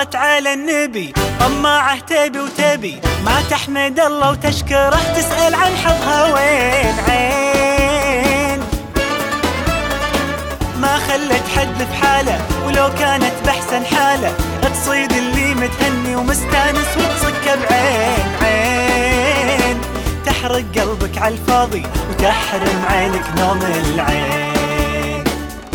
صلت على النبي طماعه تبي وتبي ما تحمد الله وتشكره تسأل عن حظها وين عين ما خلت حد في حاله ولو كانت بحسن حاله تصيد اللي متهني ومستانس وتصك بعين عين تحرق قلبك عالفاضي وتحرم عينك نوم العين.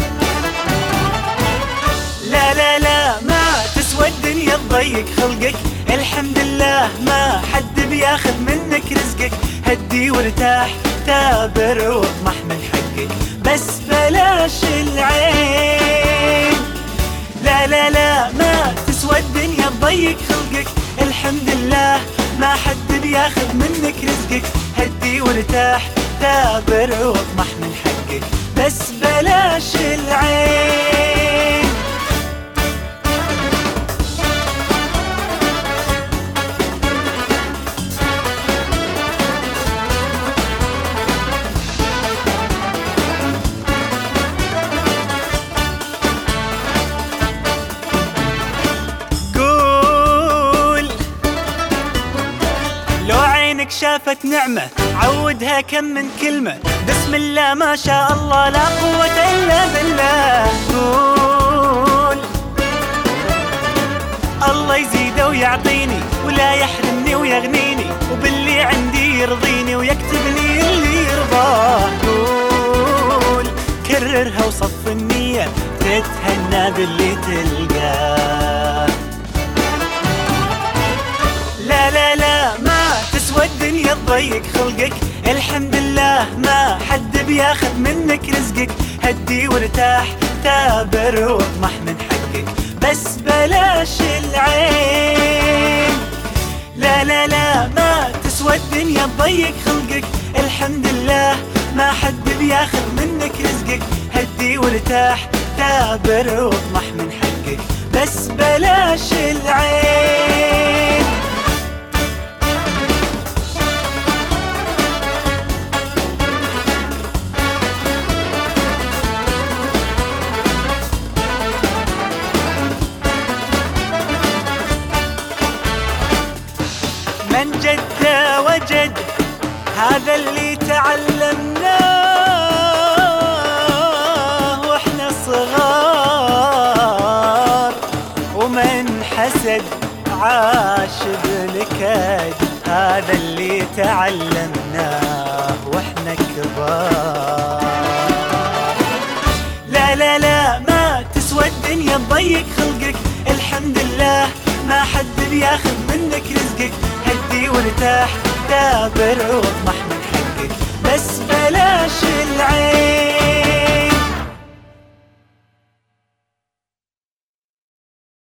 لا لا لا ما تسوى الدنيا تضيق خلقك الحمد لله ما حد بياخذ منك رزقك هدي وارتاح تابر واطمح من حقك بس بلاش العين. لا لا لا ما تسوى الدنيا تضيق خلقك الحمد لله ما حد بياخذ منك رزقك هدي وارتاح تابر واطمح من حقك بس بلاش العين. شافت نعمة عودها كم من كلمة بسم الله ما شاء الله لا قوة إلا بالله. قول الله يزيده ويعطيني ولا يحرمني ويغنيني وباللي عندي يرضيني ويكتب لي اللي يرضاه. قول كررها وصف النية تتهنى باللي تلقاه. لا لا لا ما تسوى الدنيا تضيق خلقك الحمد لله ما حد بياخذ منك رزقك هدي وارتاح تابر واطمح من حقك بس بلاش العين. لا لا لا ما تسوى الدنيا تضيق خلقك الحمد لله ما حد بياخذ منك رزقك هدي وارتاح تابر واطمح من حقك بس بلاش العين. من جد وجد هذا اللي تعلمناه واحنا صغار ومن حسد عاش بنكد هذا اللي تعلمناه واحنا كبار. لا لا لا ما تسوى الدنيا تضيق خلقك الحمد لله ما حد بياخذ منك رزقك هدي وارتاح دابر واطمح